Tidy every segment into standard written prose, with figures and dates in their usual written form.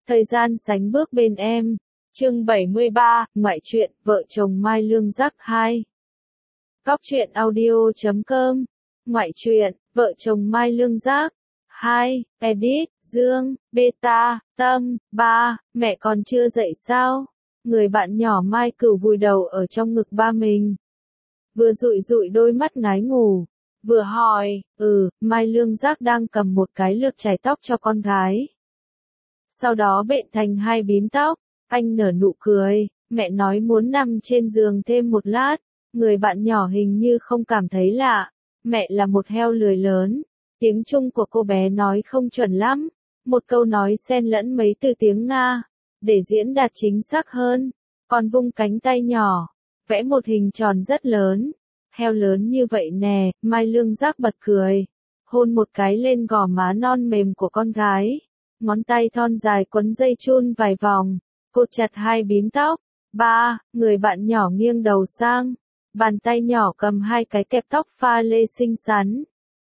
Thời gian sánh bước bên em. Chương 73, ngoại truyện, vợ chồng Mai Lương Giác 2. Góc truyện audio.com. Ngoại truyện, vợ chồng Mai Lương Giác 2. Edit, Dương, Beta, Tâm, 3. Mẹ còn chưa dậy sao? Người bạn nhỏ Mai Cửu vùi đầu ở trong ngực ba mình. Vừa dụi dụi đôi mắt ngái ngủ. Vừa hỏi, Mai Lương Giác đang cầm một cái lược chải tóc cho con gái. Sau đó bện thành hai bím tóc, anh nở nụ cười, mẹ nói muốn nằm trên giường thêm một lát, người bạn nhỏ hình như không cảm thấy lạ, mẹ là một heo lười lớn, tiếng Trung của cô bé nói không chuẩn lắm, một câu nói xen lẫn mấy từ tiếng Nga, để diễn đạt chính xác hơn, còn vung cánh tay nhỏ, vẽ một hình tròn rất lớn, heo lớn như vậy nè, Mai Lương Giác bật cười, hôn một cái lên gò má non mềm của con gái. Ngón tay thon dài quấn dây chun vài vòng, cột chặt hai bím tóc. 3. Người bạn nhỏ nghiêng đầu sang, bàn tay nhỏ cầm hai cái kẹp tóc pha lê xinh xắn.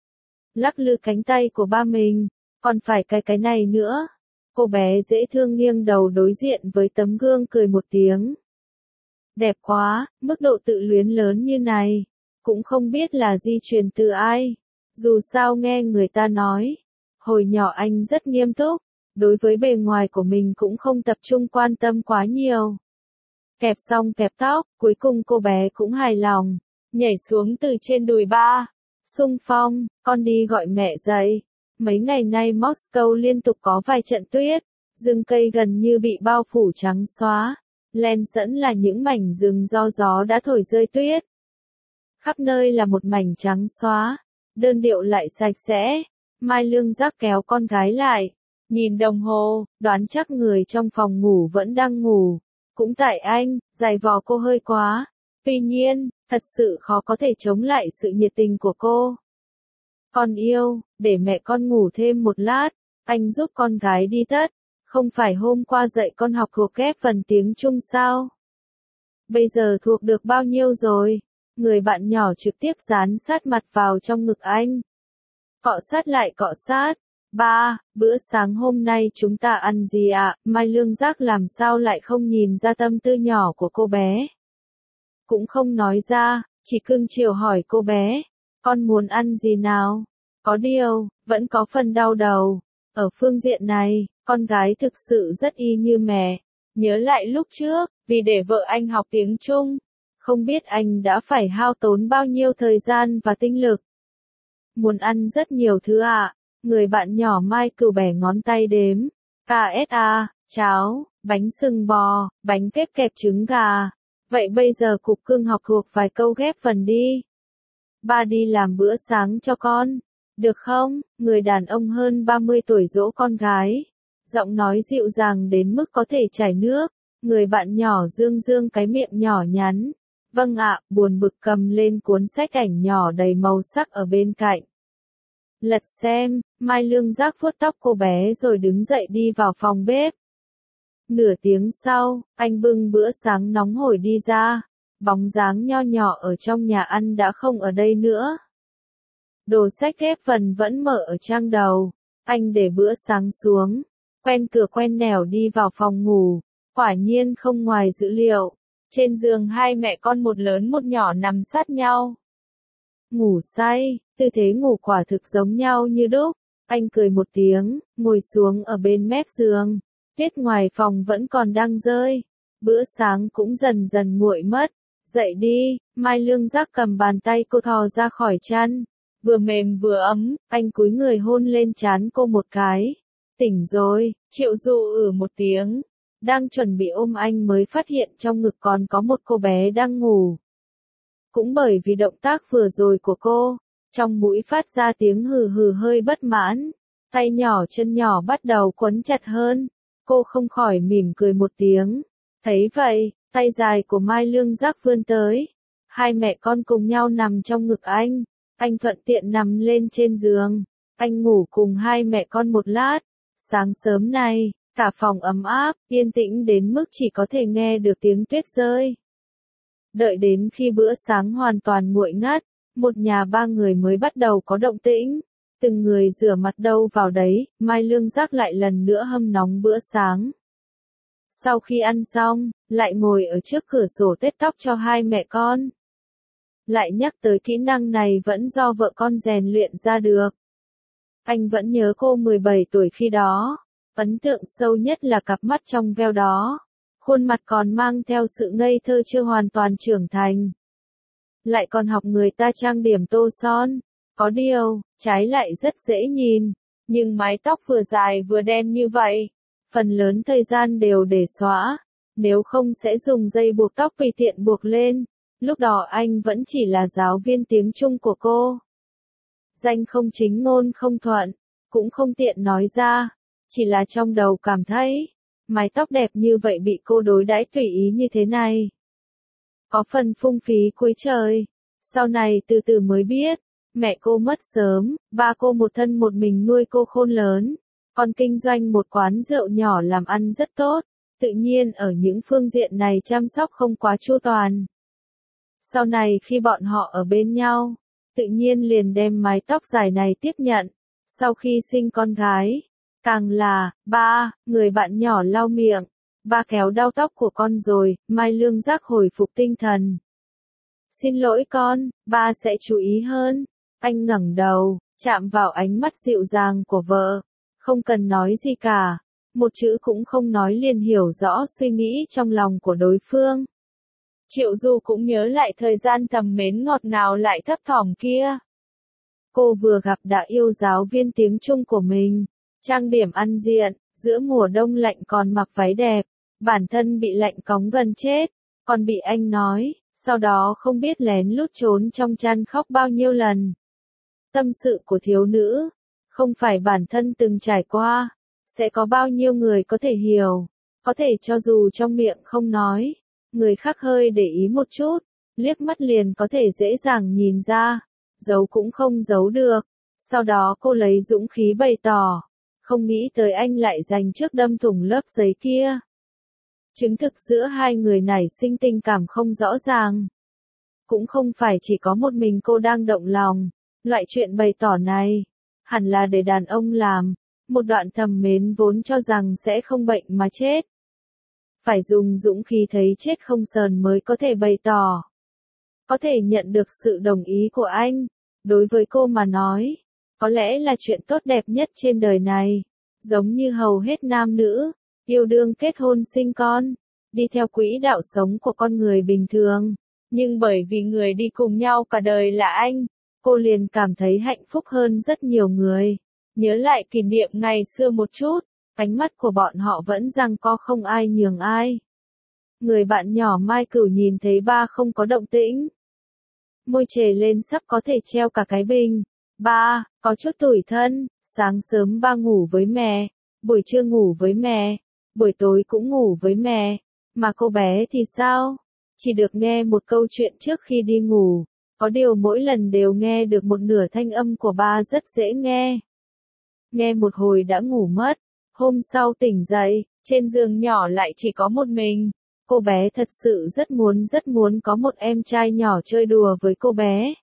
Lắc lư cánh tay của ba mình, còn phải cái này nữa. Cô bé dễ thương nghiêng đầu đối diện với tấm gương cười một tiếng. Đẹp quá, mức độ tự luyến lớn như này, cũng không biết là di truyền từ ai. Dù sao nghe người ta nói. Hồi nhỏ anh rất nghiêm túc, đối với bề ngoài của mình cũng không tập trung quan tâm quá nhiều. Kẹp xong kẹp tóc, cuối cùng cô bé cũng hài lòng, nhảy xuống từ trên đùi ba. Xung phong, con đi gọi mẹ dậy. Mấy ngày nay Moscow liên tục có vài trận tuyết, rừng cây gần như bị bao phủ trắng xóa, len sẫn là những mảnh rừng do gió đã thổi rơi tuyết. Khắp nơi là một mảnh trắng xóa, đơn điệu lại sạch sẽ. Mai Lương Giác kéo con gái lại, nhìn đồng hồ, đoán chắc người trong phòng ngủ vẫn đang ngủ. Cũng tại anh, giày vò cô hơi quá. Tuy nhiên, thật sự khó có thể chống lại sự nhiệt tình của cô. Con yêu, để mẹ con ngủ thêm một lát, anh giúp con gái đi tất. Không phải hôm qua dạy con học thuộc kép phần tiếng Trung sao? Bây giờ thuộc được bao nhiêu rồi? Người bạn nhỏ trực tiếp dán sát mặt vào trong ngực anh. Cọ sát lại cọ sát. 3. Bữa sáng hôm nay chúng ta ăn gì ạ? Mai Lương Giác làm sao lại không nhìn ra tâm tư nhỏ của cô bé. Cũng không nói ra, chỉ cưng chiều hỏi cô bé. Con muốn ăn gì nào? Có điều, vẫn có phần đau đầu. Ở phương diện này, con gái thực sự rất y như mẹ. Nhớ lại lúc trước, vì để vợ anh học tiếng Trung, không biết anh đã phải hao tốn bao nhiêu thời gian và tinh lực. Muốn ăn rất nhiều thứ ạ. Người bạn nhỏ Mai Cửu bẻ ngón tay đếm. KSA, cháo, bánh sừng bò, bánh kép kẹp trứng gà. Vậy bây giờ cục cưng học thuộc vài câu ghép phần đi. Ba đi làm bữa sáng cho con. Được không? Người đàn ông hơn 30 tuổi dỗ con gái. Giọng nói dịu dàng đến mức có thể chảy nước. Người bạn nhỏ dương dương cái miệng nhỏ nhắn. Vâng ạ, buồn bực cầm lên cuốn sách ảnh nhỏ đầy màu sắc ở bên cạnh. Lật xem, Mai Lương Giác vuốt tóc cô bé rồi đứng dậy đi vào phòng bếp. Nửa tiếng sau, anh bưng bữa sáng nóng hổi đi ra. Bóng dáng nho nhỏ ở trong nhà ăn đã không ở đây nữa. Đồ sách ghép phần vẫn mở ở trang đầu. Anh để bữa sáng xuống, quen cửa quen nẻo đi vào phòng ngủ. Quả nhiên không ngoài dữ liệu. Trên giường hai mẹ con một lớn một nhỏ nằm sát nhau. Ngủ say, tư thế ngủ quả thực giống nhau như đúc. Anh cười một tiếng, ngồi xuống ở bên mép giường. Tuyết ngoài phòng vẫn còn đang rơi. Bữa sáng cũng dần dần nguội mất. Dậy đi, Mai Lương Giác cầm bàn tay cô thò ra khỏi chăn. Vừa mềm vừa ấm, anh cúi người hôn lên trán cô một cái. Tỉnh rồi, Triệu Du một tiếng. Đang chuẩn bị ôm anh mới phát hiện trong ngực còn có một cô bé đang ngủ. Cũng bởi vì động tác vừa rồi của cô, trong mũi phát ra tiếng hừ hừ hơi bất mãn, tay nhỏ chân nhỏ bắt đầu quấn chặt hơn, cô không khỏi mỉm cười một tiếng. Thấy vậy, tay dài của Mai Lương Giác vươn tới, hai mẹ con cùng nhau nằm trong ngực anh thuận tiện nằm lên trên giường, anh ngủ cùng hai mẹ con một lát. Sáng sớm nay, cả phòng ấm áp, yên tĩnh đến mức chỉ có thể nghe được tiếng tuyết rơi. Đợi đến khi bữa sáng hoàn toàn nguội ngắt, một nhà ba người mới bắt đầu có động tĩnh. Từng người rửa mặt đâu vào đấy, Mai Lương Giác lại lần nữa hâm nóng bữa sáng. Sau khi ăn xong, lại ngồi ở trước cửa sổ tết tóc cho hai mẹ con. Lại nhắc tới kỹ năng này vẫn do vợ con rèn luyện ra được. Anh vẫn nhớ cô 17 tuổi khi đó, ấn tượng sâu nhất là cặp mắt trong veo đó, khuôn mặt còn mang theo sự ngây thơ chưa hoàn toàn trưởng thành. Lại còn học người ta trang điểm tô son, có điều, trái lại rất dễ nhìn, nhưng mái tóc vừa dài vừa đen như vậy, phần lớn thời gian đều để xõa, nếu không sẽ dùng dây buộc tóc tùy tiện buộc lên. Lúc đó anh vẫn chỉ là giáo viên tiếng Trung của cô. Danh không chính ngôn không thuận, cũng không tiện nói ra, chỉ là trong đầu cảm thấy, mái tóc đẹp như vậy bị cô đối đãi tùy ý như thế này. Có phần phung phí cuối trời. Sau này từ từ mới biết, mẹ cô mất sớm, ba cô một thân một mình nuôi cô khôn lớn, còn kinh doanh một quán rượu nhỏ làm ăn rất tốt, tự nhiên ở những phương diện này chăm sóc không quá chu toàn. Sau này khi bọn họ ở bên nhau, tự nhiên liền đem mái tóc dài này tiếp nhận. Sau khi sinh con gái, càng là, ba, người bạn nhỏ lau miệng, ba kéo đau tóc của con rồi, Mai Lương Giác hồi phục tinh thần. Xin lỗi con, ba sẽ chú ý hơn. Anh ngẩng đầu, chạm vào ánh mắt dịu dàng của vợ, không cần nói gì cả, một chữ cũng không nói liền hiểu rõ suy nghĩ trong lòng của đối phương. Triệu Du cũng nhớ lại thời gian thầm mến ngọt ngào lại thấp thỏm kia. Cô vừa gặp đã yêu giáo viên tiếng Trung của mình, trang điểm ăn diện, giữa mùa đông lạnh còn mặc váy đẹp, bản thân bị lạnh cóng gần chết, còn bị anh nói, sau đó không biết lén lút trốn trong chăn khóc bao nhiêu lần. Tâm sự của thiếu nữ, không phải bản thân từng trải qua, sẽ có bao nhiêu người có thể hiểu, có thể cho dù trong miệng không nói, người khác hơi để ý một chút, liếc mắt liền có thể dễ dàng nhìn ra, giấu cũng không giấu được. Sau đó cô lấy dũng khí bày tỏ, không nghĩ tới anh lại dành trước đâm thủng lớp giấy kia. Chứng thực giữa hai người nảy sinh tình cảm không rõ ràng. Cũng không phải chỉ có một mình cô đang động lòng, loại chuyện bày tỏ này, hẳn là để đàn ông làm, một đoạn thầm mến vốn cho rằng sẽ không bệnh mà chết. Phải dùng dũng khí thấy chết không sờn mới có thể bày tỏ. Có thể nhận được sự đồng ý của anh, đối với cô mà nói, có lẽ là chuyện tốt đẹp nhất trên đời này. Giống như hầu hết nam nữ, yêu đương kết hôn sinh con, đi theo quỹ đạo sống của con người bình thường. Nhưng bởi vì người đi cùng nhau cả đời là anh, cô liền cảm thấy hạnh phúc hơn rất nhiều người. Nhớ lại kỷ niệm ngày xưa một chút, ánh mắt của bọn họ vẫn giằng co không ai nhường ai. Người bạn nhỏ Mai Cửu nhìn thấy ba không có động tĩnh. Môi trề lên sắp có thể treo cả cái bình. Ba, có chút tủi thân, sáng sớm ba ngủ với mẹ, buổi trưa ngủ với mẹ, buổi tối cũng ngủ với mẹ. Mà cô bé thì sao? Chỉ được nghe một câu chuyện trước khi đi ngủ, có điều mỗi lần đều nghe được một nửa thanh âm của ba rất dễ nghe. Nghe một hồi đã ngủ mất, hôm sau tỉnh dậy, trên giường nhỏ lại chỉ có một mình. Cô bé thật sự rất muốn có một em trai nhỏ chơi đùa với cô bé.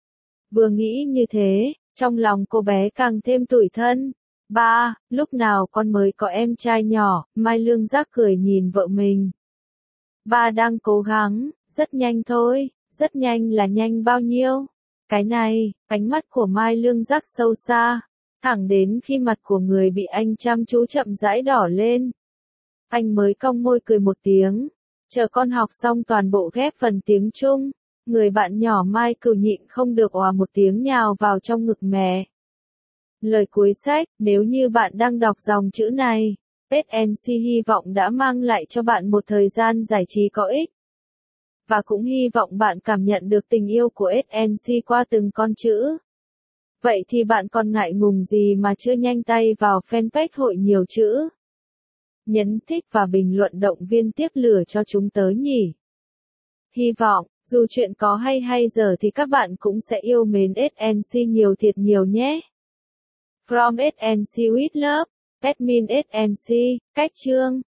Vừa nghĩ như thế, trong lòng cô bé càng thêm tủi thân. Ba, lúc nào con mới có em trai nhỏ? Mai Lương Giác cười nhìn vợ mình. Ba đang cố gắng, rất nhanh thôi, rất nhanh là nhanh bao nhiêu? Cái này, ánh mắt của Mai Lương Giác sâu xa, thẳng đến khi mặt của người bị anh chăm chú chậm rãi đỏ lên. Anh mới cong môi cười một tiếng, chờ con học xong toàn bộ ghép phần tiếng Trung, người bạn nhỏ Mai Cửu nhịn không được òa một tiếng nhào vào trong ngực mẹ. Lời cuối sách, nếu như bạn đang đọc dòng chữ này, SNC hy vọng đã mang lại cho bạn một thời gian giải trí có ích. Và cũng hy vọng bạn cảm nhận được tình yêu của SNC qua từng con chữ. Vậy thì bạn còn ngại ngùng gì mà chưa nhanh tay vào fanpage Hội Nhiều Chữ? Nhấn thích và bình luận động viên tiếp lửa cho chúng tớ nhỉ. Hy vọng, dù chuyện có hay giờ thì các bạn cũng sẽ yêu mến SNC nhiều thiệt nhiều nhé. From SNC with Love, admin SNC, cách chương.